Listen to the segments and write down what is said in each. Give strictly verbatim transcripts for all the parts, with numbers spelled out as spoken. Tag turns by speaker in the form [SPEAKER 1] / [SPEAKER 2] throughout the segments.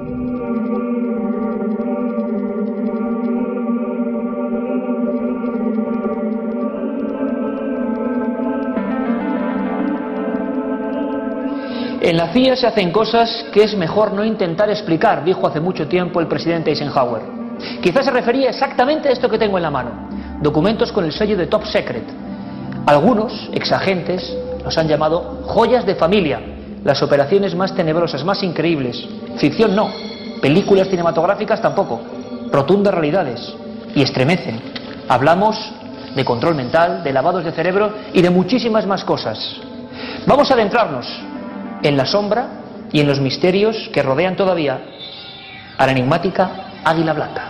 [SPEAKER 1] En la C I A se hacen cosas que es mejor no intentar explicar, dijo hace mucho tiempo el presidente Eisenhower. Quizás se refería exactamente a esto que tengo en la mano, documentos con el sello de Top Secret. Algunos exagentes los han llamado joyas de familia, las operaciones más tenebrosas, más increíbles. Ficción no, películas cinematográficas tampoco, rotundas realidades, y estremecen. Hablamos de control mental, de lavados de cerebro y de muchísimas más cosas. Vamos a adentrarnos en la sombra y en los misterios que rodean todavía a la enigmática Águila Blanca.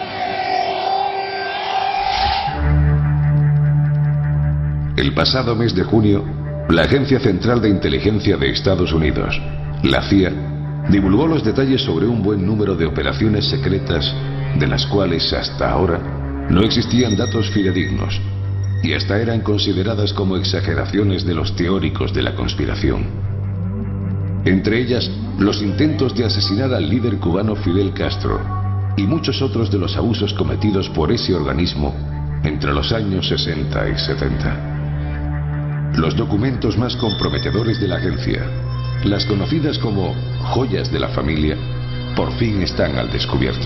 [SPEAKER 2] El pasado mes de junio, la Agencia Central de Inteligencia de Estados Unidos, la C I A, divulgó los detalles sobre un buen número de operaciones secretas de las cuales hasta ahora no existían datos fidedignos y hasta eran consideradas como exageraciones de los teóricos de la conspiración. Entre ellas, los intentos de asesinar al líder cubano Fidel Castro y muchos otros de los abusos cometidos por ese organismo entre los años sesenta y setenta. Los documentos más comprometedores de la agencia, las conocidas como joyas de la familia, por fin están al descubierto.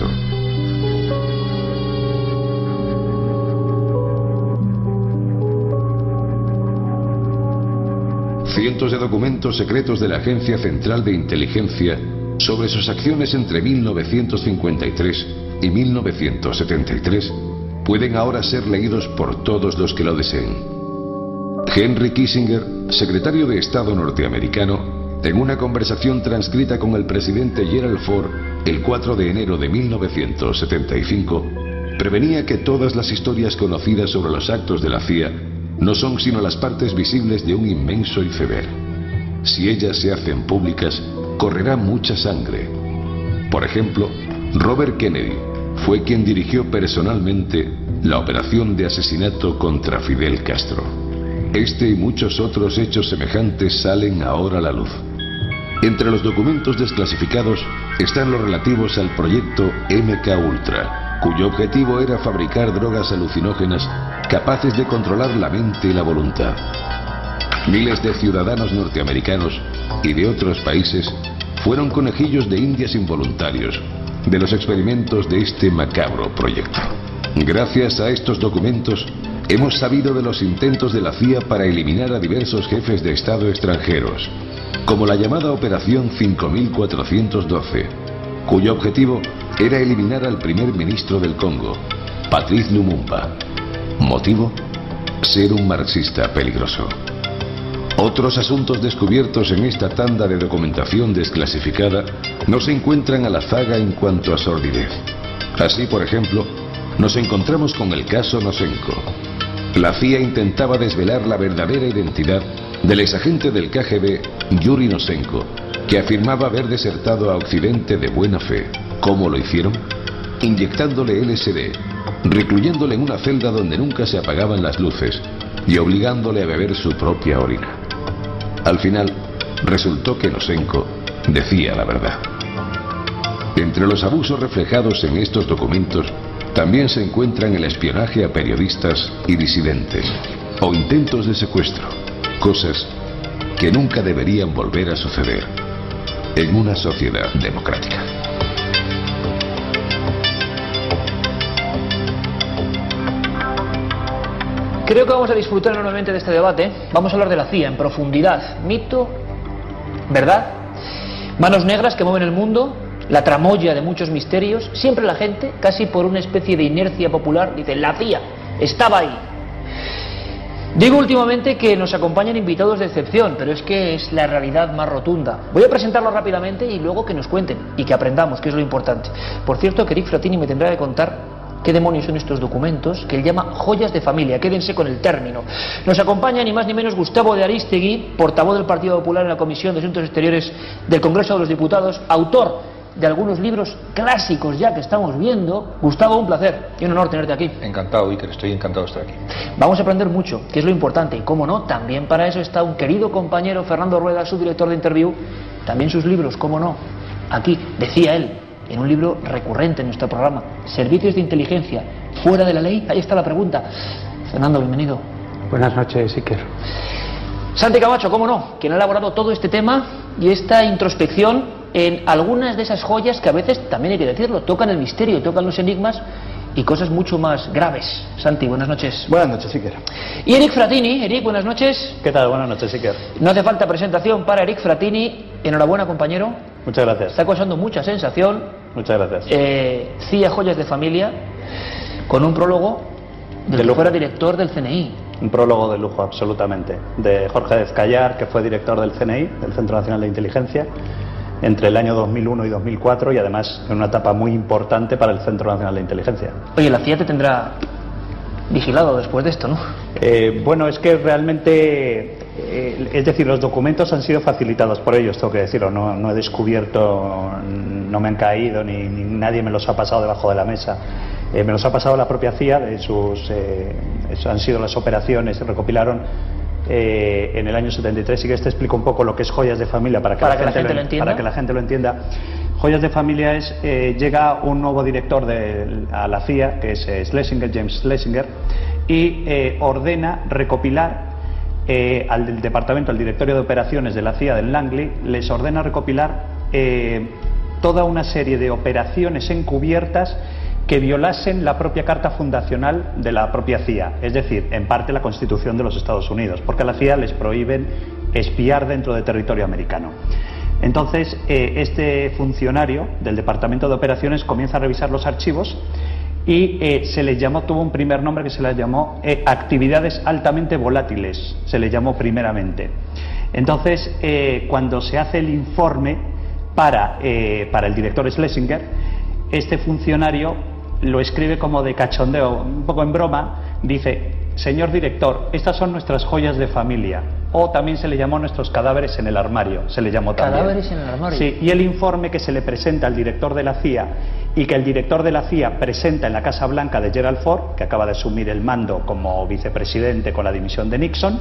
[SPEAKER 2] Cientos de documentos secretos de la Agencia Central de Inteligencia sobre sus acciones entre mil novecientos cincuenta y tres y mil novecientos setenta y tres pueden ahora ser leídos por todos los que lo deseen. Henry Kissinger, secretario de Estado norteamericano, en una conversación transcrita con el presidente Gerald Ford el cuatro de enero de mil novecientos setenta y cinco, prevenía que todas las historias conocidas sobre los actos de la C I A no son sino las partes visibles de un inmenso iceberg. Si ellas se hacen públicas, correrá mucha sangre. Por ejemplo, Robert Kennedy fue quien dirigió personalmente la operación de asesinato contra Fidel Castro. Este y muchos otros hechos semejantes salen ahora a la luz. Entre los documentos desclasificados están los relativos al proyecto M K Ultra, cuyo objetivo era fabricar drogas alucinógenas capaces de controlar la mente y la voluntad. Miles de ciudadanos norteamericanos y de otros países fueron conejillos de indias involuntarios de los experimentos de este macabro proyecto. Gracias a estos documentos hemos sabido de los intentos de la C I A para eliminar a diversos jefes de Estado extranjeros, como la llamada Operación cinco mil cuatrocientos doce, cuyo objetivo era eliminar al primer ministro del Congo, Patrice Lumumba. ¿Motivo? Ser un marxista peligroso. Otros asuntos descubiertos en esta tanda de documentación desclasificada no se encuentran a la zaga en cuanto a sordidez. Así, por ejemplo, nos encontramos con el caso Nosenko. La C I A intentaba desvelar la verdadera identidad del exagente del K G B, Yuri Nosenko, que afirmaba haber desertado a Occidente de buena fe. ¿Cómo lo hicieron? Inyectándole L S D, recluyéndole en una celda donde nunca se apagaban las luces y obligándole a beber su propia orina. Al final, resultó que Nosenko decía la verdad. Entre los abusos reflejados en estos documentos también se encuentran el espionaje a periodistas y disidentes o intentos de secuestro, cosas que nunca deberían volver a suceder en una sociedad democrática.
[SPEAKER 1] Creo que vamos a disfrutar enormemente de este debate. Vamos a hablar de la C I A en profundidad. Mito, verdad, manos negras que mueven el mundo, la tramoya de muchos misterios. Siempre la gente, casi por una especie de inercia popular, dice: la C I A estaba ahí. Digo últimamente que nos acompañan invitados de excepción, pero es que es la realidad más rotunda. Voy a presentarlo rápidamente y luego que nos cuenten y que aprendamos, que es lo importante. Por cierto, que Eric Fratini me tendrá que contar qué demonios son estos documentos que él llama joyas de familia. Quédense con el término. Nos acompaña ni más ni menos Gustavo de Arístegui, portavoz del Partido Popular en la Comisión de Asuntos Exteriores del Congreso de los Diputados, autor de algunos libros clásicos ya que estamos viendo. Gustavo, un placer y un honor tenerte aquí.
[SPEAKER 3] Encantado, Iker, estoy encantado de estar aquí.
[SPEAKER 1] Vamos a aprender mucho, que es lo importante, y cómo no, también para eso está un querido compañero, Fernando Rueda, su director de Interview, también sus libros, cómo no. aquí, decía él, en un libro recurrente en nuestro programa, servicios de inteligencia fuera de la ley. Ahí está la pregunta. Fernando, bienvenido.
[SPEAKER 4] Buenas noches, Iker.
[SPEAKER 1] Santi Camacho, cómo no, quien ha elaborado todo este tema y esta introspección en algunas de esas joyas que a veces, también hay que decirlo, tocan el misterio, tocan los enigmas y cosas mucho más graves. Santi, buenas noches.
[SPEAKER 5] Buenas noches, Iker.
[SPEAKER 1] Y Eric Fratini. Eric, buenas noches.
[SPEAKER 5] ¿Qué tal? Buenas noches, Iker.
[SPEAKER 1] No hace falta presentación para Eric Fratini. Enhorabuena, compañero.
[SPEAKER 5] Muchas gracias.
[SPEAKER 1] Está causando mucha sensación.
[SPEAKER 5] Muchas gracias.
[SPEAKER 1] Eh, C I A Joyas de Familia, con un prólogo del que fuera director del C N I.
[SPEAKER 5] Un prólogo de lujo, absolutamente. De Jorge Descallar, que fue director del C N I, del Centro Nacional de Inteligencia, entre el año dos mil uno y dos mil cuatro, y además en una etapa muy importante para el Centro Nacional de Inteligencia.
[SPEAKER 1] Oye, la C I A te tendrá vigilado después de esto, ¿no?
[SPEAKER 5] Eh, bueno, es que realmente, eh, es decir, los documentos han sido facilitados por ellos, tengo que decirlo. No, no he descubierto, no me han caído, ni, ni nadie me los ha pasado debajo de la mesa. Eh, me los ha pasado la propia C I A, de sus, eh, han sido las operaciones, se recopilaron eh, en el año setenta y tres. Sí que te explico un poco lo que es Joyas de Familia para que,
[SPEAKER 1] para
[SPEAKER 5] la,
[SPEAKER 1] que
[SPEAKER 5] gente
[SPEAKER 1] la gente
[SPEAKER 5] lo,
[SPEAKER 1] lo entienda.
[SPEAKER 5] Para que la gente lo entienda. Joyas de Familia es, eh, llega un nuevo director de, a la C I A, que es eh, Schlesinger, James Schlesinger, y eh, ordena recopilar eh, al del departamento, al directorio de operaciones de la C I A del Langley, les ordena recopilar eh, toda una serie de operaciones encubiertas que violasen la propia carta fundacional de la propia C I A, es decir, en parte la Constitución de los Estados Unidos, porque a la C I A les prohíben espiar dentro de territorio americano. Entonces, eh, este funcionario del Departamento de Operaciones comienza a revisar los archivos y eh, se les llamó, tuvo un primer nombre que se les llamó eh, actividades altamente volátiles, se les llamó primeramente. Entonces, eh, cuando se hace el informe para, eh, para el director Schlesinger, este funcionario lo escribe como de cachondeo, un poco en broma, dice: señor director, estas son nuestras joyas de familia. O también se le llamó nuestros cadáveres en el armario, se le llamó también.
[SPEAKER 1] ¿Cadáveres en el armario?
[SPEAKER 5] Sí, y el informe que se le presenta al director de la C I A y que el director de la C I A presenta en la Casa Blanca de Gerald Ford, que acaba de asumir el mando como vicepresidente con la dimisión de Nixon,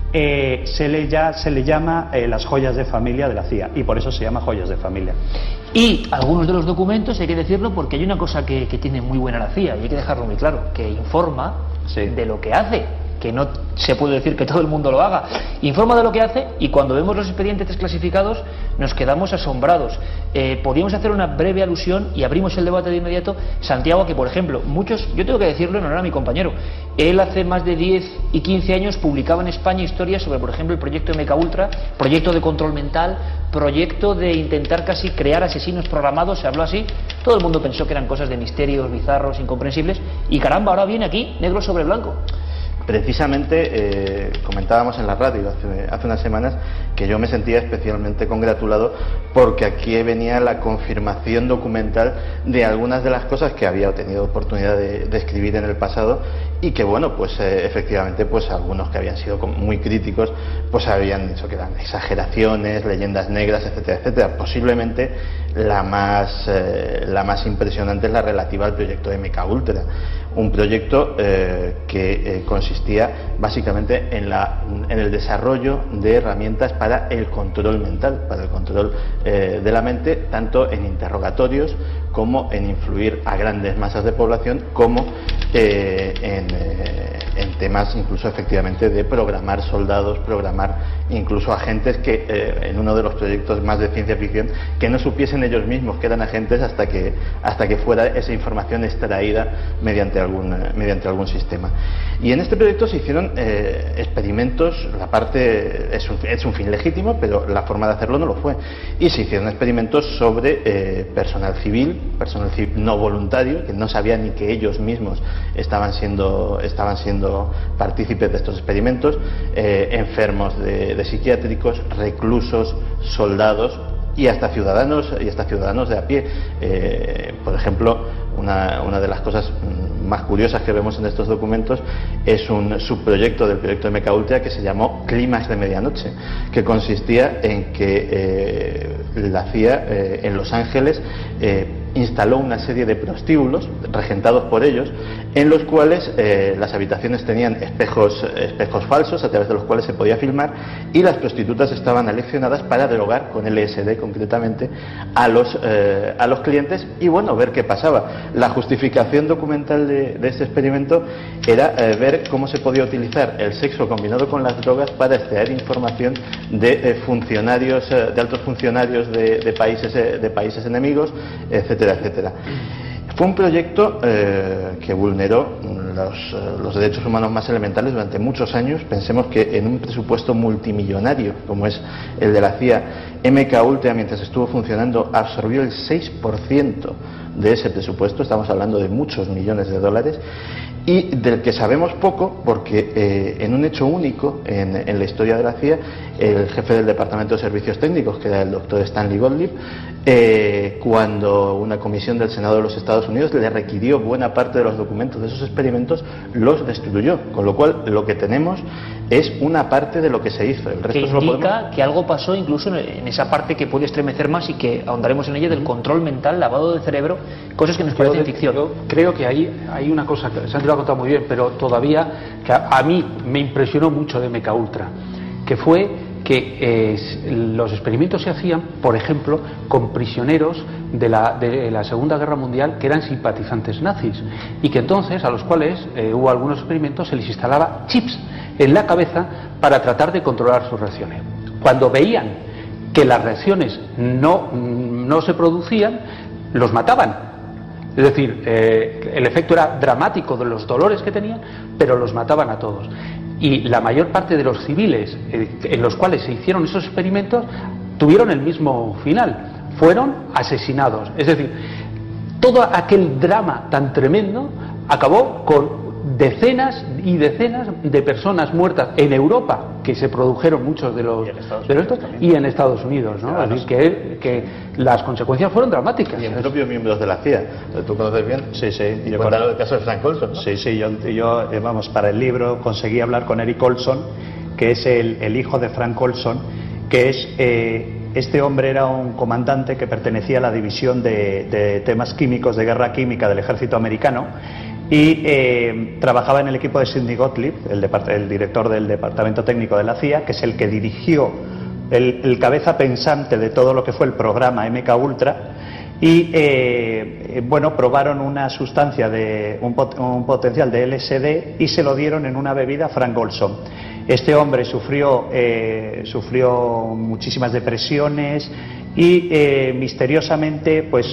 [SPEAKER 5] eh, se, le ya, se le llama eh, las joyas de familia de la C I A, y por eso se llama Joyas de Familia.
[SPEAKER 1] Y algunos de los documentos, hay que decirlo, porque hay una cosa que, que tiene muy buena la C I A, y hay que dejarlo muy claro, que informa
[SPEAKER 5] sí.
[SPEAKER 1] de lo que hace, que no se puede decir que todo el mundo lo haga. Informa de lo que hace, y cuando vemos los expedientes desclasificados nos quedamos asombrados. Eh, podríamos hacer una breve alusión, y abrimos el debate de inmediato, Santiago, que por ejemplo, muchos, yo tengo que decirlo en honor a mi compañero, él hace más de diez y quince años publicaba en España historias sobre, por ejemplo, el proyecto M K Ultra, proyecto de control mental, proyecto de intentar casi crear asesinos programados, se habló así, todo el mundo pensó que eran cosas de misterios, bizarros, incomprensibles, y caramba, ahora viene aquí, negro sobre blanco.
[SPEAKER 6] Precisamente eh, comentábamos en la radio hace, hace unas semanas que yo me sentía especialmente congratulado porque aquí venía la confirmación documental de algunas de las cosas que había tenido oportunidad de, de escribir en el pasado, y que bueno, pues eh, efectivamente pues algunos que habían sido muy críticos pues habían dicho que eran exageraciones, leyendas negras, etcétera, etcétera. Posiblemente la más, eh, la más impresionante es la relativa al proyecto de M K Ultra, un proyecto eh, que eh, consistía básicamente en, la, en el desarrollo de herramientas para el control mental, para el control eh, de la mente, tanto en interrogatorios como en influir a grandes masas de población, como eh, en, eh, en temas incluso efectivamente de programar soldados, programar incluso agentes que eh, en uno de los proyectos más de ciencia ficción, que no supiesen ellos mismos que eran agentes hasta que, hasta que fuera esa información extraída mediante algún, mediante algún sistema. Y en este proyecto se hicieron eh, experimentos, la parte es un, es un fin legítimo, pero la forma de hacerlo no lo fue, y se hicieron experimentos sobre eh, personal civil, personal civil no voluntario, que no sabía ni que ellos mismos estaban siendo, estaban siendo partícipes de estos experimentos, eh, enfermos de, de psiquiátricos, reclusos, soldados y hasta ciudadanos y hasta ciudadanos de a pie. Eh, por ejemplo, una, una de las cosas más curiosas que vemos en estos documentos es un subproyecto del proyecto M K Ultra que se llamó Clímax de Medianoche, que consistía en que eh, la C I A eh, en Los Ángeles eh, instaló una serie de prostíbulos regentados por ellos, en los cuales eh, las habitaciones tenían espejos, espejos falsos a través de los cuales se podía filmar, y las prostitutas estaban aleccionadas para drogar con L S D concretamente a los, eh, a los clientes y bueno, ver qué pasaba. La justificación documental de, de este experimento era eh, ver cómo se podía utilizar el sexo combinado con las drogas para extraer información de eh, funcionarios, eh, de altos funcionarios de, de países eh, de países enemigos, etcétera, etcétera. Fue un proyecto eh, que vulneró los, eh, los derechos humanos más elementales durante muchos años. Pensemos que en un presupuesto multimillonario como es el de la C I A, M K Ultra, mientras estuvo funcionando, absorbió el seis por ciento de ese presupuesto. Estamos hablando de muchos millones de dólares, y del que sabemos poco porque eh, en un hecho único en, en la historia de la C I A, el jefe del Departamento de Servicios Técnicos, que era el doctor Stanley Gottlieb, eh, cuando una comisión del Senado de los Estados Unidos le requirió buena parte de los documentos de esos experimentos, los destruyó, con lo cual lo que tenemos es una parte de lo que se hizo. El resto
[SPEAKER 1] que
[SPEAKER 6] indica
[SPEAKER 1] podemos... que algo pasó incluso en esa parte que puede estremecer más y que ahondaremos en ella, del control mental, lavado de cerebro, cosas que nos parecen ficción.
[SPEAKER 4] Yo creo que ahí hay una cosa que Santi lo ha contado muy bien, pero todavía que a, a mí me impresionó mucho de M K Ultra, que fue que eh, los experimentos se hacían, por ejemplo, con prisioneros de la, de la Segunda Guerra Mundial que eran simpatizantes nazis, y que entonces a los cuales eh, hubo algunos experimentos, se les instalaba chips en la cabeza para tratar de controlar sus reacciones. Cuando veían que las reacciones no, no se producían, los mataban. Es decir, eh, el efecto era dramático de los dolores que tenían, pero los mataban a todos. Y la mayor parte de los civiles eh, en los cuales se hicieron esos experimentos tuvieron el mismo final, fueron asesinados. Es decir, todo aquel drama tan tremendo acabó con decenas y decenas de personas muertas en Europa, que se produjeron muchos de los, de los estos, y en Estados Unidos, ¿no? Así que, que las consecuencias fueron dramáticas.
[SPEAKER 6] Y en propios miembros de la C I A. ¿Tú conoces bien?
[SPEAKER 5] Sí, sí.
[SPEAKER 6] Y cuéntanos el caso de Frank Olson, ¿no?
[SPEAKER 5] Sí, sí. Yo, yo eh, vamos, para el libro conseguí hablar con Eric Olson, que es el, el hijo de Frank Olson, que es... Eh, Este hombre era un comandante que pertenecía a la división de, de temas químicos, de guerra química del ejército americano, y eh, trabajaba en el equipo de Sidney Gottlieb, el, el director del departamento técnico de la C I A, que es el que dirigió el, el cabeza pensante de todo lo que fue el programa M K Ultra. Y eh, bueno, probaron una sustancia de un, pot, un potencial de L S D y se lo dieron en una bebida a Frank Olson. Este hombre sufrió, eh, sufrió muchísimas depresiones y eh, misteriosamente, pues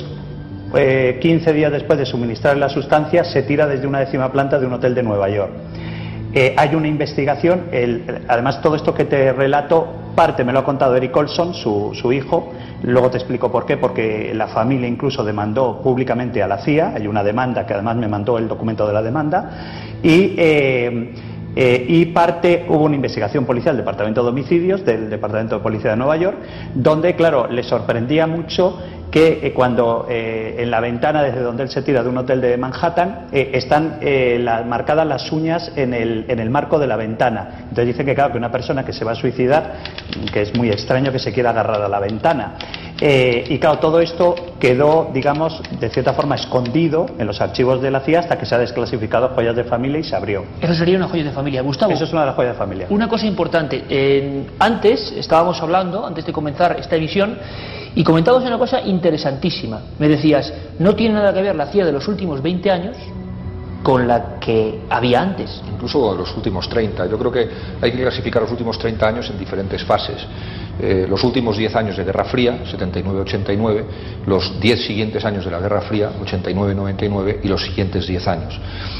[SPEAKER 5] eh, quince días después de suministrar la sustancia, se tira desde una décima planta de un hotel de Nueva York. Eh, hay una investigación, el, además todo esto que te relato, parte me lo ha contado Eric Olson, su, su hijo, luego te explico por qué, porque la familia incluso demandó públicamente a la C I A, hay una demanda que además me mandó el documento de la demanda, y... Eh, Eh, y parte, hubo una investigación policial del Departamento de Homicidios, del Departamento de Policía de Nueva York, donde, claro, le sorprendía mucho que eh, cuando eh, en la ventana desde donde él se tira de un hotel de Manhattan eh, están eh, la, marcadas las uñas en el, en el marco de la ventana. Entonces dicen que, claro, que una persona que se va a suicidar, que es muy extraño que se quiera agarrar a la ventana. Eh, y claro, todo esto quedó, digamos, de cierta forma escondido en los archivos de la C I A hasta que se ha desclasificado Joyas de Familia y se abrió.
[SPEAKER 1] Eso sería una joya de familia. Gustavo,
[SPEAKER 5] eso es una de las joyas de familia.
[SPEAKER 1] Una cosa importante, eh, antes estábamos hablando, antes de comenzar esta emisión, y comentábamos una cosa interesantísima. Me decías, no tiene nada que ver la C I A de los últimos veinte años con la que había antes.
[SPEAKER 3] Incluso los últimos treinta. Yo creo que hay que clasificar los últimos treinta años en diferentes fases. Eh, los últimos diez años de Guerra Fría, setenta y nueve ochenta y nueve, los diez siguientes años de la Guerra Fría, ochenta y nueve noventa y nueve, y los siguientes diez años.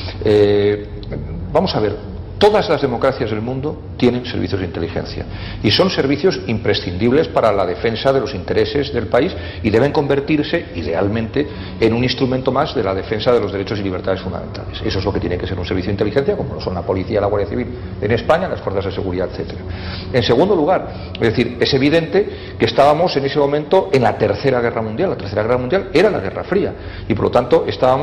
[SPEAKER 3] Eh, vamos a ver. Todas las democracias del mundo tienen servicios de inteligencia y son servicios imprescindibles para la defensa de los intereses del país y deben convertirse, idealmente, en un instrumento más de la defensa de los derechos y libertades fundamentales. Eso es lo que tiene que ser un servicio de inteligencia, como lo son la policía, la Guardia Civil en España, las fuerzas de seguridad, etcétera. En segundo lugar, es decir, es evidente que estábamos en ese momento en la Tercera Guerra Mundial. La Tercera Guerra Mundial era la Guerra Fría y, por lo tanto, estábamos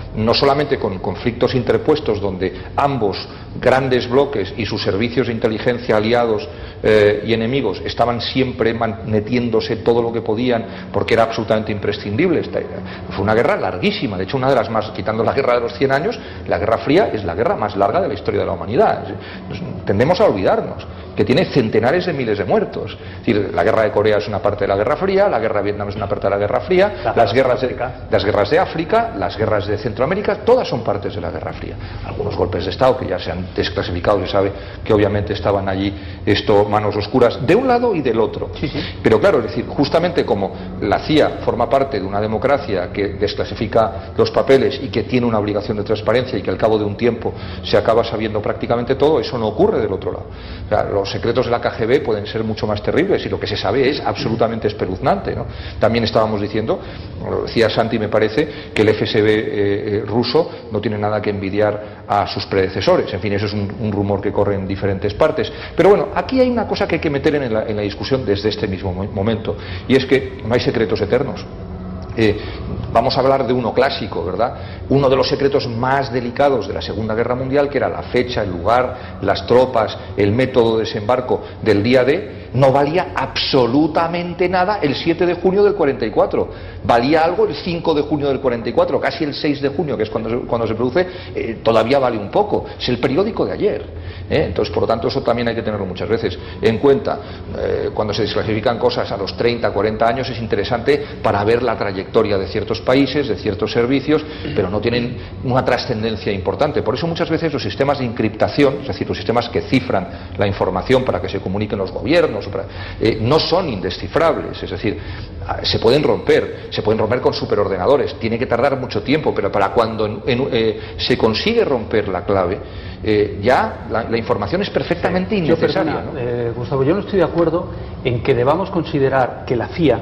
[SPEAKER 3] no solamente con conflictos interpuestos donde ambos grandes bloques y sus servicios de inteligencia aliados eh, y enemigos estaban siempre metiéndose todo lo que podían porque era absolutamente imprescindible. Esta, fue una guerra larguísima, de hecho una de las más, quitando la guerra de los cien años, la Guerra Fría es la guerra más larga de la historia de la humanidad. Tendemos a olvidarnos que tiene centenares de miles de muertos. Es decir, la guerra de Corea es una parte de la Guerra Fría, la guerra de Vietnam es una parte de la Guerra Fría, la las, guerras de, las guerras de África, las guerras de Centroamérica, todas son partes de la Guerra Fría. Algunos golpes de Estado que ya se han desclasificado, se sabe que obviamente estaban allí esto, manos oscuras de un lado y del otro. Sí, sí. Pero claro, es decir, justamente como la C I A forma parte de una democracia que desclasifica los papeles y que tiene una obligación de transparencia y que al cabo de un tiempo se acaba sabiendo prácticamente todo, eso no ocurre del otro lado. O sea, los secretos de la K G B pueden ser mucho más terribles y lo que se sabe es absolutamente espeluznante, ¿no? También estábamos diciendo, lo decía Santi, me parece, que el F S B eh, eh, ruso no tiene nada que envidiar a sus predecesores. En fin, eso es un, un rumor que corre en diferentes partes. Pero bueno, aquí hay una cosa que hay que meter en la, en la discusión desde este mismo momento, y es que no hay secretos eternos. Eh, vamos a hablar de uno clásico, ¿verdad? Uno de los secretos más delicados de la Segunda Guerra Mundial, que era la fecha, el lugar, las tropas, el método de desembarco del día D, no valía absolutamente nada el siete de junio del cuarenta y cuatro. Valía algo el cinco de junio del cuarenta y cuatro, casi el seis de junio, que es cuando se, cuando se produce, eh, todavía vale un poco. Es el periódico de ayer. ¿eh? Entonces, por lo tanto, eso también hay que tenerlo muchas veces en cuenta. Eh, cuando se desclasifican cosas a los treinta, cuarenta años, es interesante para ver la trayectoria de ciertos países, de ciertos servicios, pero no tienen una trascendencia importante. Por eso muchas veces los sistemas de encriptación, es decir, los sistemas que cifran la información para que se comuniquen los gobiernos, Eh, no son indescifrables, es decir, se pueden romper, se pueden romper con superordenadores, tiene que tardar mucho tiempo, pero para cuando en, en, eh, se consigue romper la clave, eh, ya la, la información es perfectamente sí, innecesaria.
[SPEAKER 4] Yo, perdona, ¿no? eh, Gustavo, yo no estoy de acuerdo en que debamos considerar que la C I A,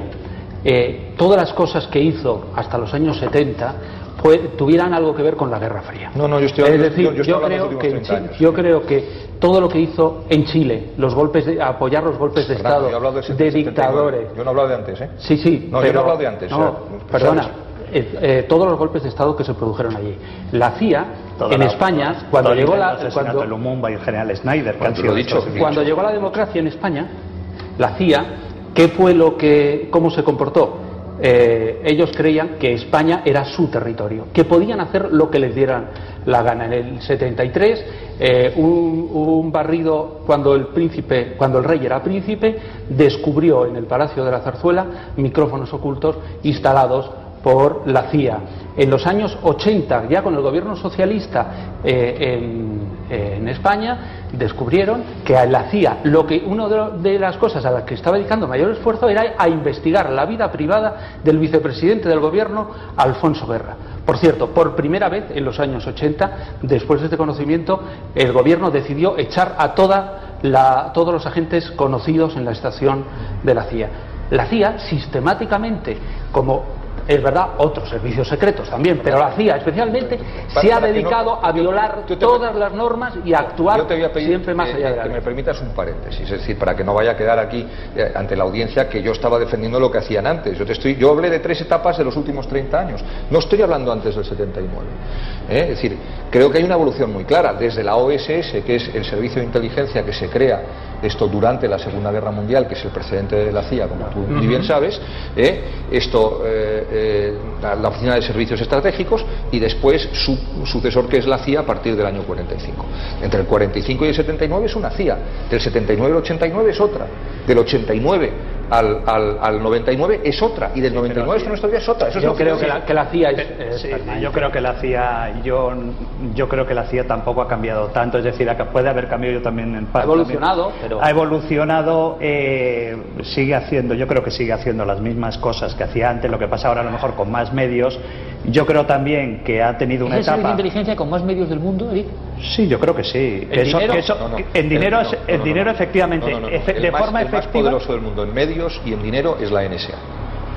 [SPEAKER 4] eh, todas las cosas que hizo hasta los años setenta, Pues, tuvieran algo que ver con la Guerra Fría.
[SPEAKER 3] No, no, yo estoy,
[SPEAKER 4] es decir,
[SPEAKER 3] yo, yo estoy
[SPEAKER 4] yo, creo que,
[SPEAKER 3] años,
[SPEAKER 4] yo creo que todo lo que hizo en Chile, los golpes de, apoyar los golpes de
[SPEAKER 3] Fernando,
[SPEAKER 4] Estado
[SPEAKER 3] de,
[SPEAKER 4] de dictadores.
[SPEAKER 3] Yo no he hablado de antes, ¿eh?
[SPEAKER 4] Sí, sí.
[SPEAKER 3] No,
[SPEAKER 4] pero,
[SPEAKER 3] yo no he hablado de antes.
[SPEAKER 4] No,
[SPEAKER 3] o sea,
[SPEAKER 4] perdona. Eh, eh, todos los golpes de Estado que se produjeron allí. La C I A
[SPEAKER 5] Toda
[SPEAKER 4] en
[SPEAKER 5] la,
[SPEAKER 4] España,
[SPEAKER 5] todo
[SPEAKER 4] cuando
[SPEAKER 5] el
[SPEAKER 4] llegó la
[SPEAKER 5] cuando, de Lumumba y el general Snyder, que han sido
[SPEAKER 3] dicho,
[SPEAKER 4] cuando llegó la democracia en España, la C I A, ¿qué fue lo que, cómo se comportó? Eh, ellos creían que España era su territorio, que podían hacer lo que les dieran la gana. En el setenta y tres eh, un, un barrido, cuando el príncipe, cuando el rey era príncipe, descubrió en el Palacio de la Zarzuela micrófonos ocultos instalados por la C I A. En los años ochenta, ya con el gobierno socialista eh, en, eh, en España, descubrieron que a la C I A, lo que una de, de las cosas a las que estaba dedicando mayor esfuerzo era a investigar la vida privada del vicepresidente del gobierno, Alfonso Guerra. Por cierto, por primera vez en los años ochenta, después de este conocimiento, el gobierno decidió echar a toda la, todos los agentes conocidos en la estación de la C I A. La C I A sistemáticamente, como es verdad, otros servicios secretos también, pero la C I A especialmente se ha dedicado a violar todas las normas y a actuar siempre más allá de la ley.
[SPEAKER 3] Que me permitas un paréntesis, es decir, para que no vaya a quedar aquí eh, ante la audiencia que yo estaba defendiendo lo que hacían antes. Yo te estoy, yo hablé de tres etapas de los últimos treinta años, no estoy hablando antes del setenta y nueve. ¿eh? Es decir, creo que hay una evolución muy clara, desde la O S S, que es el servicio de inteligencia que se crea esto durante la Segunda Guerra Mundial, que es el precedente de la C I A, como tú muy bien sabes, ¿eh? esto eh, eh, la, la Oficina de Servicios Estratégicos, y después su sucesor, que es la C I A, a partir del año cuarenta y cinco. Entre el cuarenta y cinco y el setenta y nueve es una C I A, del setenta y nueve al ochenta y nueve es otra, del ochenta y nueve al, al, al noventa y nueve es otra, y del noventa y nueve hasta nuestra vida es otra. Eso
[SPEAKER 4] yo
[SPEAKER 3] es
[SPEAKER 4] creo
[SPEAKER 3] que,
[SPEAKER 4] que, la, que la C I A es, es
[SPEAKER 5] sí, yo creo que la C I A yo yo creo que la C I A tampoco ha cambiado tanto, es decir, puede haber cambiado yo también en parte,
[SPEAKER 4] ha evolucionado, pero
[SPEAKER 5] ha evolucionado, eh, sigue haciendo, yo creo que sigue haciendo las mismas cosas que hacía antes, lo que pasa ahora a lo mejor con más medios. Yo creo también que ha tenido una
[SPEAKER 1] ¿Es el
[SPEAKER 5] etapa.
[SPEAKER 1] servicio de inteligencia con más medios del mundo, Eric?
[SPEAKER 5] Sí, yo creo que sí. Que eso,
[SPEAKER 4] dinero?
[SPEAKER 5] que eso,
[SPEAKER 3] No, no.
[SPEAKER 5] en dinero,
[SPEAKER 3] El- no, no,
[SPEAKER 5] en
[SPEAKER 3] no,
[SPEAKER 5] dinero
[SPEAKER 3] no.
[SPEAKER 5] efectivamente,
[SPEAKER 3] No, no, no, no.
[SPEAKER 5] efe-
[SPEAKER 3] El
[SPEAKER 5] de
[SPEAKER 3] más,
[SPEAKER 5] forma
[SPEAKER 3] el más
[SPEAKER 5] efectiva.
[SPEAKER 3] poderoso del mundo en medios y en dinero es la N S A.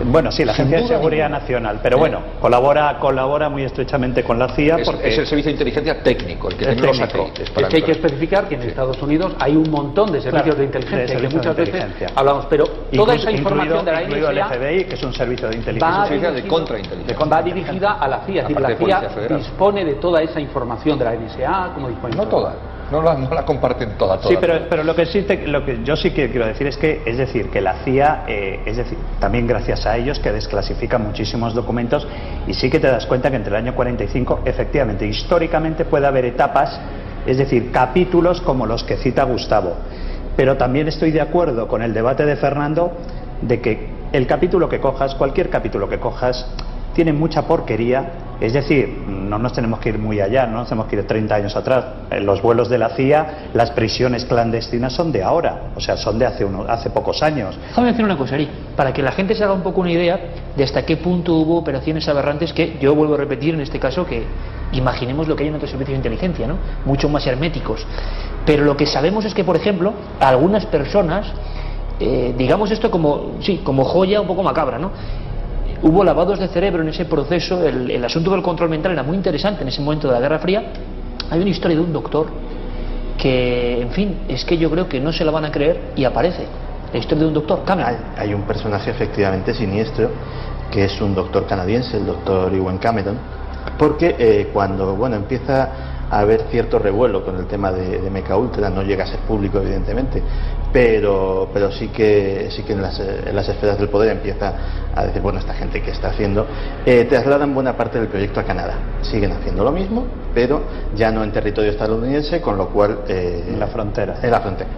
[SPEAKER 5] Bueno, sí, la Agencia de Seguridad Nacional, pero bueno, colabora colabora muy estrechamente con la C I A
[SPEAKER 3] es,
[SPEAKER 5] porque
[SPEAKER 3] es el servicio de inteligencia técnico, el que tiene los satélites.
[SPEAKER 4] Es que hay que especificar que en Estados Unidos hay un montón de servicios
[SPEAKER 5] claro,
[SPEAKER 4] de inteligencia
[SPEAKER 5] de
[SPEAKER 4] que muchas
[SPEAKER 5] de
[SPEAKER 4] veces hablamos, pero toda esa información de la
[SPEAKER 5] incluido
[SPEAKER 4] N S A
[SPEAKER 5] el F B I, que es un servicio de inteligencia,
[SPEAKER 4] va,
[SPEAKER 3] dirigido,
[SPEAKER 4] dirigido,
[SPEAKER 3] de contrainteligencia.
[SPEAKER 4] va dirigida a la C I A, es decir, la C I A dispone de toda esa información de la N S A, como dispone.
[SPEAKER 3] No toda. No la, no la comparten toda, toda.
[SPEAKER 5] Sí, pero, pero lo que sí te, lo que yo sí que quiero decir es que, es decir, que la C I A, eh, es decir, también gracias a ellos que desclasifican muchísimos documentos y sí que te das cuenta que entre el año cuarenta y cinco, efectivamente, históricamente puede haber etapas, es decir, capítulos como los que cita Gustavo. Pero también estoy de acuerdo con el debate de Fernando de que el capítulo que cojas, cualquier capítulo que cojas, tiene mucha porquería. Es decir, no nos tenemos que ir muy allá, no nos tenemos que ir treinta años atrás. En los vuelos de la C I A, las prisiones clandestinas son de ahora, o sea, son de hace, uno, hace pocos años.
[SPEAKER 1] Déjame decir una cosa, Eric, para que la gente se haga un poco una idea de hasta qué punto hubo operaciones aberrantes que, yo vuelvo a repetir en este caso, que imaginemos lo que hay en otros servicios de inteligencia, ¿no? Mucho más herméticos. Pero lo que sabemos es que, por ejemplo, algunas personas, eh, digamos esto como, sí, como joya un poco macabra, ¿no? Hubo lavados de cerebro en ese proceso, el, el asunto del control mental era muy interesante en ese momento de la Guerra Fría. Hay una historia de un doctor que, en fin, es que yo creo que no se la van a creer y aparece. La historia de un doctor, Cameron.
[SPEAKER 6] Hay, hay un personaje efectivamente siniestro, que es un doctor canadiense, el doctor Ewen Cameron, porque eh, cuando, bueno, empieza a haber cierto revuelo con el tema de, de Mecha Ultra, no llega a ser público evidentemente, pero pero sí que sí que en las, en las esferas del poder empieza a decir, bueno, esta gente que está haciendo, eh, trasladan buena parte del proyecto a Canadá, siguen haciendo lo mismo, pero ya no en territorio estadounidense, con lo cual eh,
[SPEAKER 5] en la frontera
[SPEAKER 6] en la frontera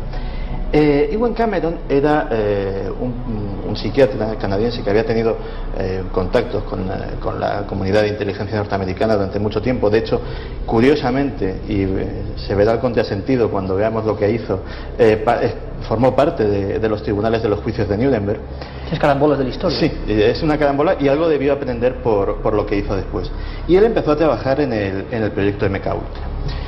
[SPEAKER 6] Eh, Ewen Cameron era eh, un, un psiquiatra canadiense que había tenido eh, contactos con, eh, con la comunidad de inteligencia norteamericana durante mucho tiempo. De hecho, curiosamente, y eh, se verá el contrasentido cuando veamos lo que hizo, eh, pa, eh, formó parte de, de los tribunales de los juicios de Nuremberg.
[SPEAKER 1] Es carambolas de la historia.
[SPEAKER 6] Sí, es una carambola y algo debió aprender por, por lo que hizo después. Y él empezó a trabajar en el, en el proyecto de Mecha Ultra.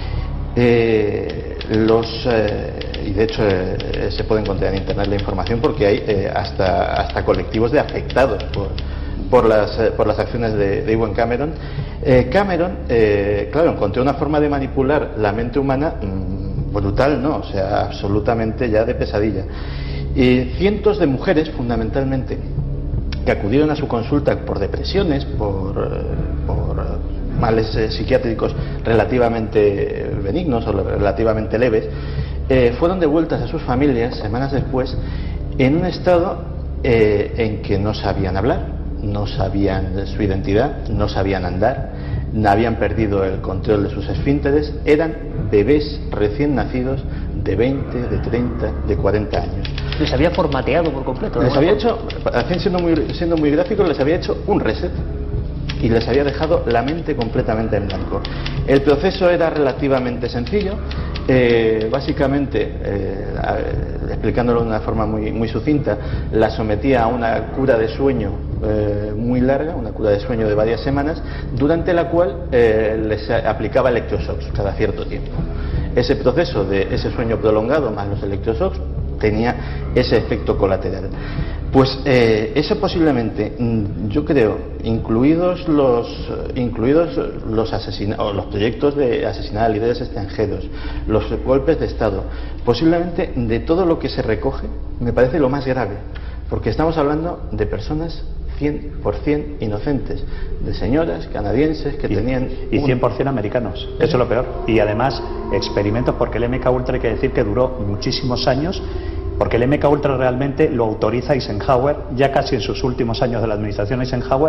[SPEAKER 6] Eh, los eh, y de hecho eh, se puede encontrar en internet la información, porque hay eh, hasta hasta colectivos de afectados por por las eh, por las acciones de, de Ewen Cameron. eh, Cameron eh, claro, encontró una forma de manipular la mente humana mmm, brutal, no, o sea, absolutamente ya de pesadilla. Y cientos de mujeres, fundamentalmente, que acudieron a su consulta por depresiones, por, por males eh, psiquiátricos relativamente benignos o relativamente leves, eh, fueron devueltas a sus familias semanas después en un estado eh, en que no sabían hablar, no sabían su identidad, no sabían andar, habían perdido el control de sus esfínteres, eran bebés recién nacidos de veinte, de treinta, de cuarenta años.
[SPEAKER 1] Les había formateado por completo.
[SPEAKER 6] Les había hecho, siendo muy, siendo muy gráficos, les había hecho un reset y les había dejado la mente completamente en blanco. El proceso era relativamente sencillo, eh, básicamente, eh, explicándolo de una forma muy, muy sucinta, la sometía a una cura de sueño eh, muy larga, una cura de sueño de varias semanas, durante la cual eh, les aplicaba electroshocks cada cierto tiempo. Ese proceso de ese sueño prolongado más los electroshocks tenía ese efecto colateral. Pues eh, eso posiblemente, yo creo, incluidos los incluidos los asesinatos, los proyectos de asesinar a líderes extranjeros, los golpes de Estado, posiblemente de todo lo que se recoge, me parece lo más grave, porque estamos hablando de personas cien por cien inocentes, de señoras canadienses que
[SPEAKER 5] y,
[SPEAKER 6] tenían
[SPEAKER 5] y
[SPEAKER 6] un...
[SPEAKER 5] cien por cien americanos, eso es lo peor, y además experimentos, porque el Mecha Ultra hay que decir que duró muchísimos años, porque el Mecha Ultra realmente lo autoriza Eisenhower, ya casi en sus últimos años de la administración Eisenhower.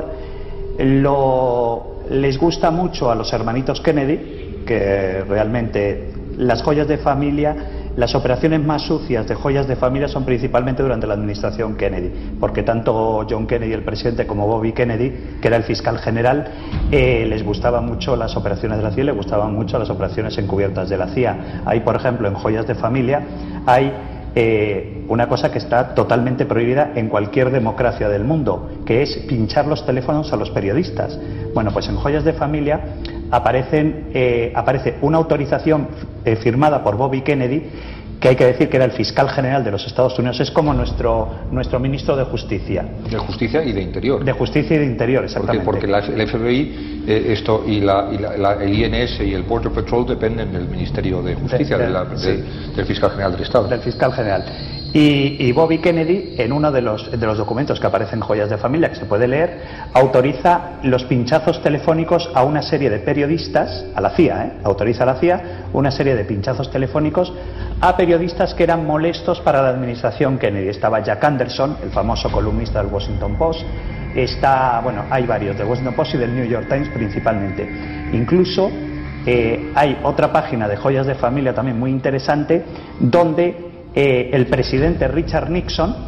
[SPEAKER 5] Lo, les gusta mucho a los hermanitos Kennedy, que realmente las joyas de familia, las operaciones más sucias de joyas de familia son principalmente durante la administración Kennedy, porque tanto John Kennedy, el presidente, como Bobby Kennedy, que era el fiscal general, eh, les gustaban mucho las operaciones de la C I A, les gustaban mucho las operaciones encubiertas de la C I A. Hay, por ejemplo, en joyas de familia, hay Eh, una cosa que está totalmente prohibida en cualquier democracia del mundo, que es pinchar los teléfonos a los periodistas. Bueno, pues en joyas de familia aparecen, eh, aparece una autorización eh, firmada por Bobby Kennedy que hay que decir que era el fiscal general de los Estados Unidos, es como nuestro nuestro ministro de Justicia.
[SPEAKER 3] De Justicia y de Interior.
[SPEAKER 5] De Justicia y de Interior, exactamente.
[SPEAKER 3] Porque, porque la, el F B I eh, esto, y, la, y la, la, el I N S y el Border Patrol dependen del Ministerio de Justicia, de, de, de la, de, sí. del fiscal general del Estado.
[SPEAKER 5] Del fiscal general. Y, y Bobby Kennedy, en uno de los, de los documentos que aparecen en Joyas de Familia, que se puede leer, autoriza los pinchazos telefónicos a una serie de periodistas, a la C I A, ¿eh? autoriza a la C I A una serie de pinchazos telefónicos a periodistas que eran molestos para la administración Kennedy. Estaba Jack Anderson, el famoso columnista del Washington Post, está, bueno, hay varios, del Washington Post y del New York Times principalmente. Incluso eh, hay otra página de Joyas de Familia también muy interesante, donde Eh, el presidente Richard Nixon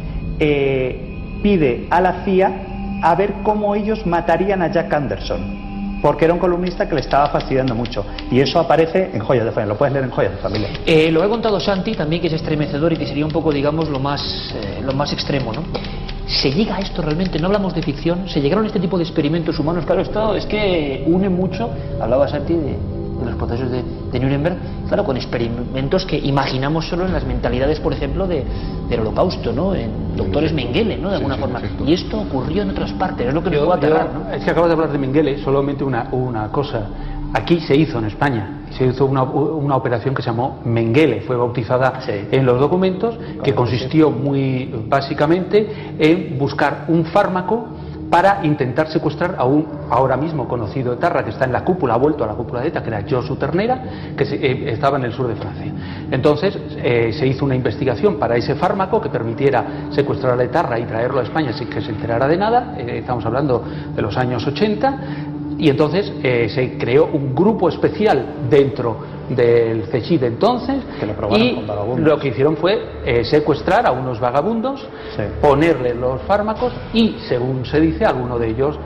[SPEAKER 5] eh, pide a la C I A a ver cómo ellos matarían a Jack Anderson, porque era un columnista que le estaba fastidiando mucho, y eso aparece en Joyas de Familia, lo puedes leer en Joyas de Familia.
[SPEAKER 1] Eh, lo he contado Santi también, que es estremecedor y que sería un poco, digamos, lo más, eh, lo más extremo, ¿no? ¿Se llega a esto realmente? No hablamos de ficción, ¿se llegaron a este tipo de experimentos humanos? Claro, esto es que une mucho, hablaba Santi de, de los procesos de, de Nuremberg, claro, con experimentos que imaginamos solo en las mentalidades, por ejemplo, de, del Holocausto, ¿no? En doctores Mengele, ¿no? De alguna sí, sí, forma. Perfecto. Y esto ocurrió en otras partes, es lo que nos puede aterrar, ¿no?
[SPEAKER 4] Es que acabas de hablar de Mengele, solamente una, una cosa. Aquí se hizo en España, se hizo una, una operación que se llamó Mengele, fue bautizada sí. en los documentos, que consistió muy básicamente en buscar un fármaco para intentar secuestrar a un ahora mismo conocido etarra que está en la cúpula, ha vuelto a la cúpula de ETA, que era Josu Ternera, que se, eh, estaba en el sur de Francia. Entonces eh, se hizo una investigación para ese fármaco que permitiera secuestrar a la etarra y traerlo a España sin que se enterara de nada, eh, estamos hablando de los años ochenta, y entonces eh, se creó un grupo especial dentro del C S I de entonces,
[SPEAKER 5] que lo
[SPEAKER 4] y lo que hicieron fue eh, secuestrar a unos vagabundos, sí. ponerle los fármacos y, según se dice, alguno de ellos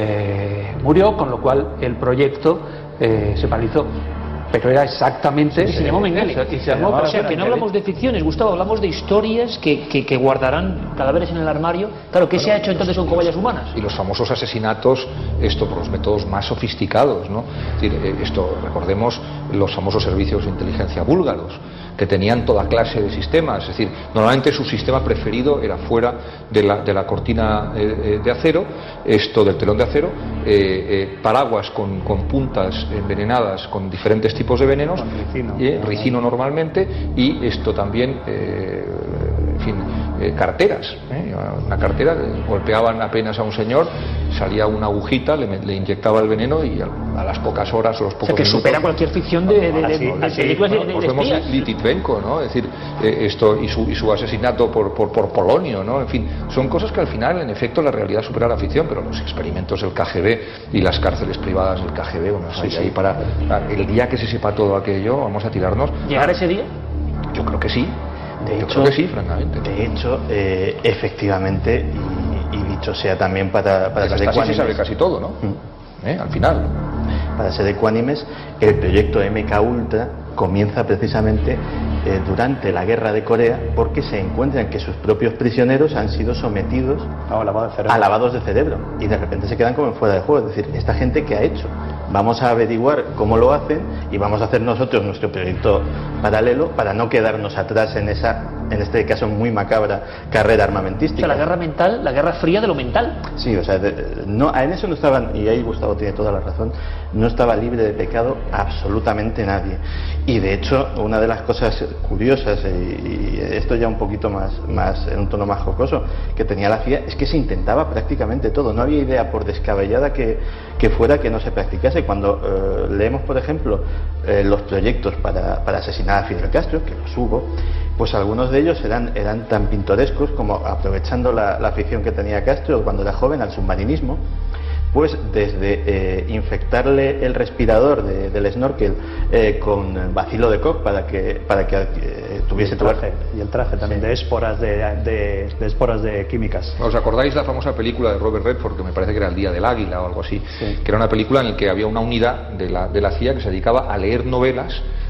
[SPEAKER 4] eh, murió, con lo cual el proyecto eh, se paralizó. Pero era exactamente...
[SPEAKER 1] Y se llamó Mengele.
[SPEAKER 4] Y se llamó,
[SPEAKER 1] o sea, que no hablamos de ficciones, Gustavo, hablamos de historias que, que, que guardarán cadáveres en el armario. Claro, ¿qué bueno, se ha hecho entonces con cobayas humanas?
[SPEAKER 3] Y los famosos asesinatos, esto por los métodos más sofisticados, ¿no? Es decir, esto, recordemos los famosos servicios de inteligencia búlgaros, que tenían toda clase de sistemas. Es decir, normalmente su sistema preferido era fuera de la, de la cortina eh, de acero, esto del telón de acero, eh, eh, paraguas con, con puntas envenenadas con diferentes tipos de venenos,
[SPEAKER 5] ricino,
[SPEAKER 3] eh, ricino normalmente, y esto también, eh, en fin, eh, carteras. ¿eh? Una cartera, eh, golpeaban apenas a un señor, salía una agujita, le, le inyectaba el veneno y a, a las pocas horas o los pocos
[SPEAKER 1] o sea, que
[SPEAKER 3] minutos,
[SPEAKER 1] supera cualquier ficción de, de, de, de, de, de películas
[SPEAKER 3] bueno,
[SPEAKER 1] de, de,
[SPEAKER 3] pues
[SPEAKER 1] de
[SPEAKER 3] vemos
[SPEAKER 1] espías.
[SPEAKER 3] Lititvenko, ¿no? Es decir, eh, esto y su, y su asesinato por, por, por Polonio, ¿no? En fin, son cosas que al final, en efecto, la realidad supera la ficción, pero los experimentos del K G B y las cárceles privadas del K G B, bueno, sí, sí. ahí para el día que se sepa todo aquello, vamos a tirarnos.
[SPEAKER 1] ¿Llegar a ese día?
[SPEAKER 3] Yo creo que sí.
[SPEAKER 6] De
[SPEAKER 3] Yo
[SPEAKER 6] hecho,
[SPEAKER 3] creo que sí, francamente.
[SPEAKER 6] De hecho, eh, efectivamente, y, y dicho sea también para, para
[SPEAKER 3] ser ecuánimes, se sabe casi todo, ¿no? Mm. ¿Eh? Al final.
[SPEAKER 6] Para ser ecuánimes, el proyecto M K Ultra comienza precisamente eh, durante la guerra de Corea, porque se encuentran que sus propios prisioneros han sido sometidos
[SPEAKER 5] no, lavado de cerebro.
[SPEAKER 6] a lavados de cerebro, y de repente se quedan como fuera de juego. Es decir, ¿esta gente qué ha hecho? Vamos a averiguar cómo lo hacen y vamos a hacer nosotros nuestro proyecto paralelo para no quedarnos atrás en esa, en este caso muy macabra, carrera armamentística.
[SPEAKER 1] O sea, la guerra mental, la guerra fría de lo mental.
[SPEAKER 6] Sí, o sea, de, no, en eso no estaban, y ahí Gustavo tiene toda la razón, no estaba libre de pecado absolutamente nadie. Y de hecho, una de las cosas curiosas, y, y esto ya un poquito más, más en un tono más jocoso, que tenía la C I A, es que se intentaba prácticamente todo. No había idea, por descabellada que, que fuera, que no se practicase. Cuando eh, leemos, por ejemplo, eh, los proyectos para, para asesinar a Fidel Castro, que los hubo, pues algunos de ellos eran, eran tan pintorescos como, aprovechando la, la afición que tenía Castro cuando era joven al submarinismo, pues desde eh, infectarle el respirador de, del snorkel eh, con bacilo de Koch para que para que eh, tuviese
[SPEAKER 5] y el traje, y el traje también sí. de esporas de, de, de esporas de químicas.
[SPEAKER 3] ¿Os acordáis la famosa película de Robert Redford, que me parece que era El Día del Águila o algo así, sí. que era una película en la que había una unidad de la, de la C I A que se dedicaba a leer novelas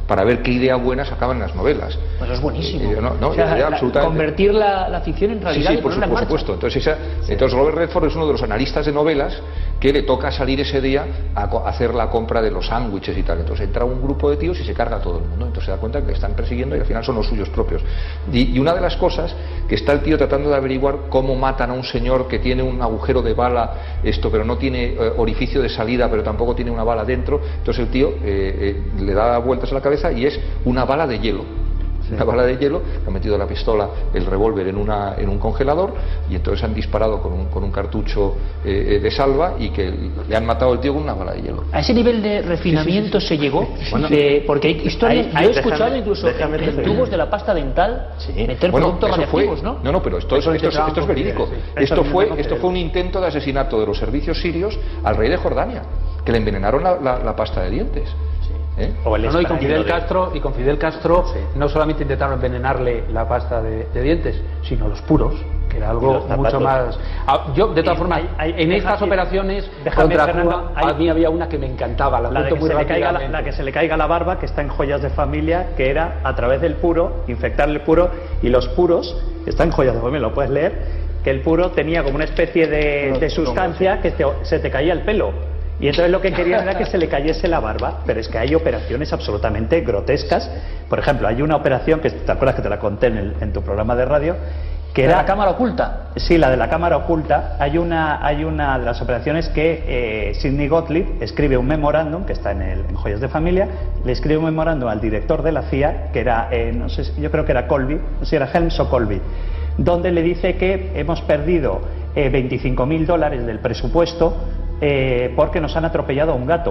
[SPEAKER 3] para ver qué idea buena sacaban en las novelas.
[SPEAKER 1] Pues es buenísimo.
[SPEAKER 3] Eh, no, no,
[SPEAKER 1] o sea,
[SPEAKER 3] idea
[SPEAKER 1] la,
[SPEAKER 3] absolutamente...
[SPEAKER 1] convertir la, la ficción en realidad
[SPEAKER 3] sí, sí,
[SPEAKER 1] y
[SPEAKER 3] por,
[SPEAKER 1] ponerla
[SPEAKER 3] su,
[SPEAKER 1] en
[SPEAKER 3] por
[SPEAKER 1] marcha.
[SPEAKER 3] supuesto. Entonces, esa, sí. entonces Robert Redford es uno de los analistas de novelas que le toca salir ese día a, a hacer la compra de los sándwiches y tal. Entonces entra un grupo de tíos y se carga a todo el mundo. Entonces se da cuenta que le están persiguiendo y al final son los suyos propios. Y, y una de las cosas que está el tío tratando de averiguar cómo matan a un señor que tiene un agujero de bala, esto, pero no tiene eh, orificio de salida, pero tampoco tiene una bala dentro. Entonces el tío eh, eh, le da vueltas a la cabeza y es una bala de hielo. Una bala de hielo, que ha metido la pistola, el revólver en, una, en un congelador y entonces han disparado con un, con un cartucho eh, de salva y que le han matado al tío con una bala de hielo.
[SPEAKER 1] A ese nivel de refinamiento sí, sí, sí. se llegó, bueno, de, porque hay historias, ahí, ahí, yo he escuchado déjame, incluso déjame en, en tubos de la pasta dental sí. meter
[SPEAKER 3] bueno,
[SPEAKER 1] productos radiactivos, ¿no?
[SPEAKER 3] No, no, pero esto, esto, esto, esto es verídico. Sí. Esto, fue, esto fue un intento de asesinato de los servicios sirios al rey de Jordania, que le envenenaron la, la, la pasta de dientes. ¿Eh?
[SPEAKER 4] O el no, no, y con Fidel Castro y con Fidel Castro sí. no solamente intentaron envenenarle la pasta de, de dientes, sino los puros, que era algo mucho más. Ah, yo de todas formas hay, hay, en deja, estas operaciones contra Fernando, Cuba hay, a mí había una que me encantaba, la,
[SPEAKER 5] la, de que
[SPEAKER 4] muy
[SPEAKER 5] se le caiga la, la que se le caiga la barba, que está en Joyas de Familia, que era a través del puro infectarle el puro, y los puros está en Joyas de Familia, lo puedes leer, que el puro tenía como una especie de, de sustancia que te, se te caía el pelo. Y entonces lo que querían era que se le cayese la barba, pero es que hay operaciones absolutamente grotescas. Por ejemplo, hay una operación que te acuerdas que te la conté en, el, en tu programa de radio, que era
[SPEAKER 1] la cámara oculta.
[SPEAKER 5] Sí, la de la cámara oculta. Hay una, hay una de las operaciones que eh, Sidney Gottlieb escribe un memorándum, que está en, el, en Joyas de Familia, le escribe un memorándum al director de la C I A, que era, eh, no sé, yo creo que era Colby, no sé si era Helms o Colby, donde le dice que hemos perdido eh, veinticinco mil dólares del presupuesto Eh, porque nos han atropellado a un gato.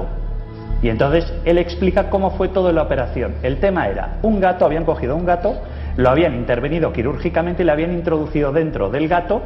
[SPEAKER 5] Y entonces él explica cómo fue toda la operación. El tema era, un gato, habían cogido un gato, lo habían intervenido quirúrgicamente y le habían introducido dentro del gato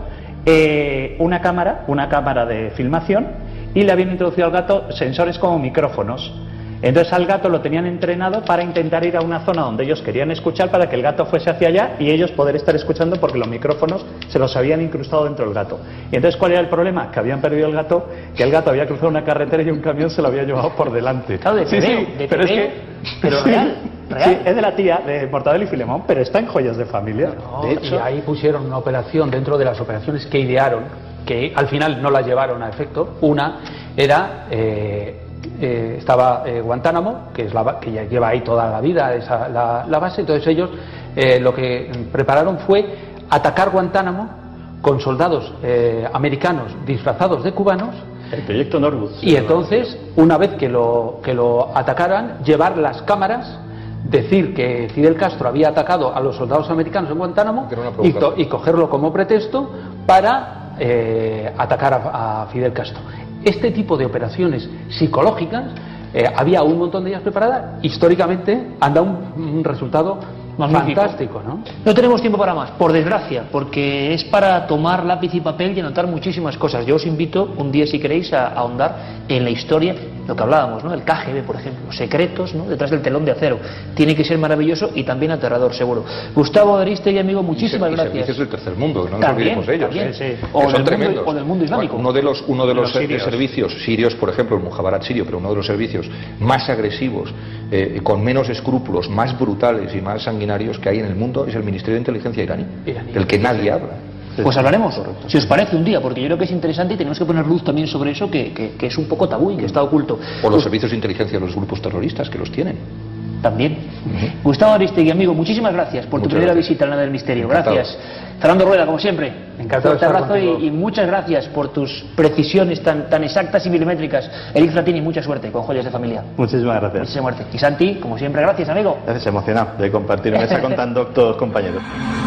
[SPEAKER 5] eh, una cámara, una cámara de filmación, y le habían introducido al gato sensores como micrófonos. Entonces al gato lo tenían entrenado para intentar ir a una zona donde ellos querían escuchar, para que el gato fuese hacia allá y ellos poder estar escuchando, porque los micrófonos se los habían incrustado dentro del gato. Y entonces, ¿cuál era el problema? Que habían perdido el gato, que el gato había cruzado una carretera y un camión se lo había llevado por delante.
[SPEAKER 1] Claro, de
[SPEAKER 5] sí,
[SPEAKER 1] tebeo,
[SPEAKER 5] sí,
[SPEAKER 1] de
[SPEAKER 5] pero
[SPEAKER 1] tebeo,
[SPEAKER 5] es que
[SPEAKER 1] pero real, real.
[SPEAKER 5] Sí, es de la tía de Mortadelo y Filemón, pero está en Joyas de Familia.
[SPEAKER 4] No, de hecho, y ahí pusieron una operación dentro de las operaciones que idearon, que al final no la llevaron a efecto. Una era eh, Eh, estaba eh, Guantánamo, que es la que ya lleva ahí toda la vida esa, la, la base. Entonces ellos eh, lo que prepararon fue atacar Guantánamo con soldados eh, americanos disfrazados de cubanos.
[SPEAKER 5] El proyecto Norwood.
[SPEAKER 4] Y entonces, una vez que lo, que lo atacaran, llevar las cámaras, decir que Fidel Castro había atacado a los soldados americanos en Guantánamo y, to, y cogerlo como pretexto para eh, atacar a, a Fidel Castro. Este tipo de operaciones psicológicas, eh, había un montón de ellas preparadas, históricamente han dado un, un resultado magnífico, fantástico, ¿no?
[SPEAKER 1] No tenemos tiempo para más, por desgracia, porque es para tomar lápiz y papel y anotar muchísimas cosas. Yo os invito un día, si queréis, a, a ahondar en la historia, lo que hablábamos, ¿no? El K G B, por ejemplo, secretos, ¿no? Detrás del telón de acero. Tiene que ser maravilloso y también aterrador, seguro. Gustavo Aristegui, amigo, muchísimas
[SPEAKER 3] y, y
[SPEAKER 1] gracias.
[SPEAKER 3] Servicios del tercer mundo, no nos
[SPEAKER 1] también,
[SPEAKER 3] olvidemos de ellos.
[SPEAKER 1] También,
[SPEAKER 3] ¿eh?
[SPEAKER 1] sí. O, del mundo, o del mundo islámico.
[SPEAKER 3] Bueno, uno de los, uno de los, los
[SPEAKER 1] sirios.
[SPEAKER 3] servicios sirios, por ejemplo, el Mujabarat sirio, pero uno de los servicios más agresivos, eh, con menos escrúpulos, más brutales y más sanguinarios que hay en el mundo, es el Ministerio de Inteligencia iraní, iraní del que nadie habla.
[SPEAKER 1] Pues hablaremos, si os parece, un día, porque yo creo que es interesante y tenemos que poner luz también sobre eso, que, que, que es un poco tabú y que está oculto.
[SPEAKER 3] O los servicios de inteligencia de los grupos terroristas, que los tienen.
[SPEAKER 1] También. Uh-huh. Gustavo Aristegui, amigo, muchísimas gracias por muchas tu primera gracias. visita a la Nave del Misterio.
[SPEAKER 3] Encantado.
[SPEAKER 1] Gracias. Fernando Rueda, como siempre.
[SPEAKER 4] Encantado.
[SPEAKER 1] Un abrazo y, y muchas gracias por tus precisiones tan, tan exactas y milimétricas. Eric Fratini, mucha suerte con Joyas de Familia.
[SPEAKER 5] Muchísimas gracias.
[SPEAKER 1] Muchísima suerte. Y Santi, como siempre, gracias, amigo.
[SPEAKER 6] Gracias, emocionado de compartir mesa con tan doctos compañeros.